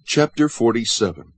Chapter 47.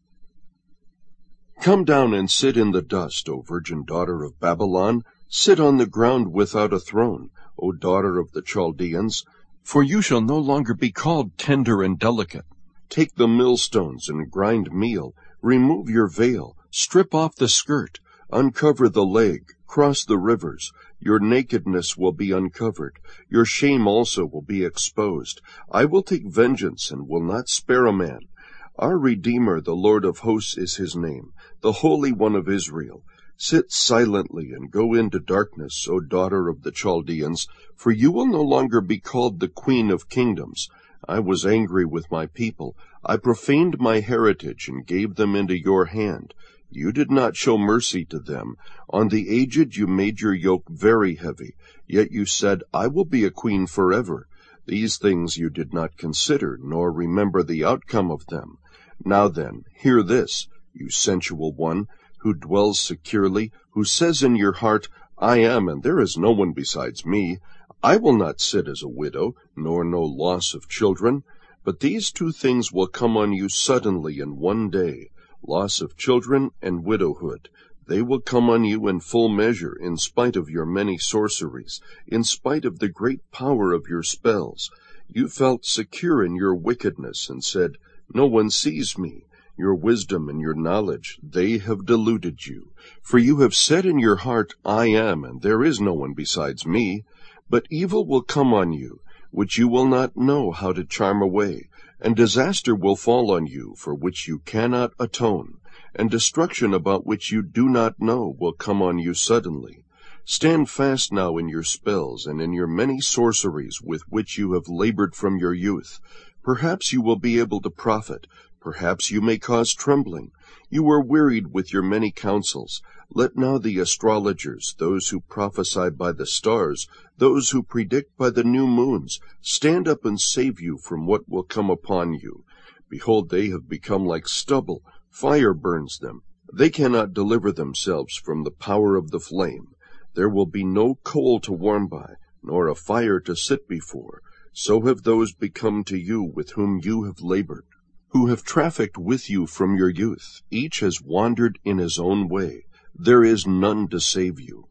Come down and sit in the dust, O virgin daughter of Babylon. Sit on the ground without a throne, O daughter of the Chaldeans, for you shall no longer be called tender and delicate. Take the millstones and grind meal. Remove your veil, strip off the skirt, uncover the leg, cross the rivers. Your nakedness will be uncovered. Your shame also will be exposed. I will take vengeance and will not spare a man. Our Redeemer, the Lord of hosts, is his name, the Holy One of Israel. Sit silently and go into darkness, O daughter of the Chaldeans, for you will no longer be called the Queen of Kingdoms. I was angry with my people. I profaned my heritage and gave them into your hand. You did not show mercy to them. On the aged you made your yoke very heavy. Yet you said, I will be a queen forever. These things you did not consider, nor remember the outcome of them. Now then, hear this, you sensual one, who dwells securely, who says in your heart, I am, and there is no one besides me. I will not sit as a widow, nor know loss of children. But these two things will come on you suddenly in one day, loss of children and widowhood. They will come on you in full measure, in spite of your many sorceries, in spite of the great power of your spells. You felt secure in your wickedness, and said, No one sees me. Your wisdom and your knowledge, they have deluded you. For you have said in your heart, I am, and there is no one besides me. But evil will come on you, which you will not know how to charm away, and disaster will fall on you, for which you cannot atone, and destruction about which you do not know will come on you suddenly. Stand fast now in your spells and in your many sorceries with which you have labored from your youth. Perhaps you will be able to profit. Perhaps you may cause trembling. You are wearied with your many counsels. Let now the astrologers, those who prophesy by the stars, those who predict by the new moons, stand up and save you from what will come upon you. Behold, they have become like stubble. Fire burns them. They cannot deliver themselves from the power of the flame. There will be no coal to warm by, nor a fire to sit before. So have those become to you with whom you have labored, who have trafficked with you from your youth. Each has wandered in his own way. There is none to save you.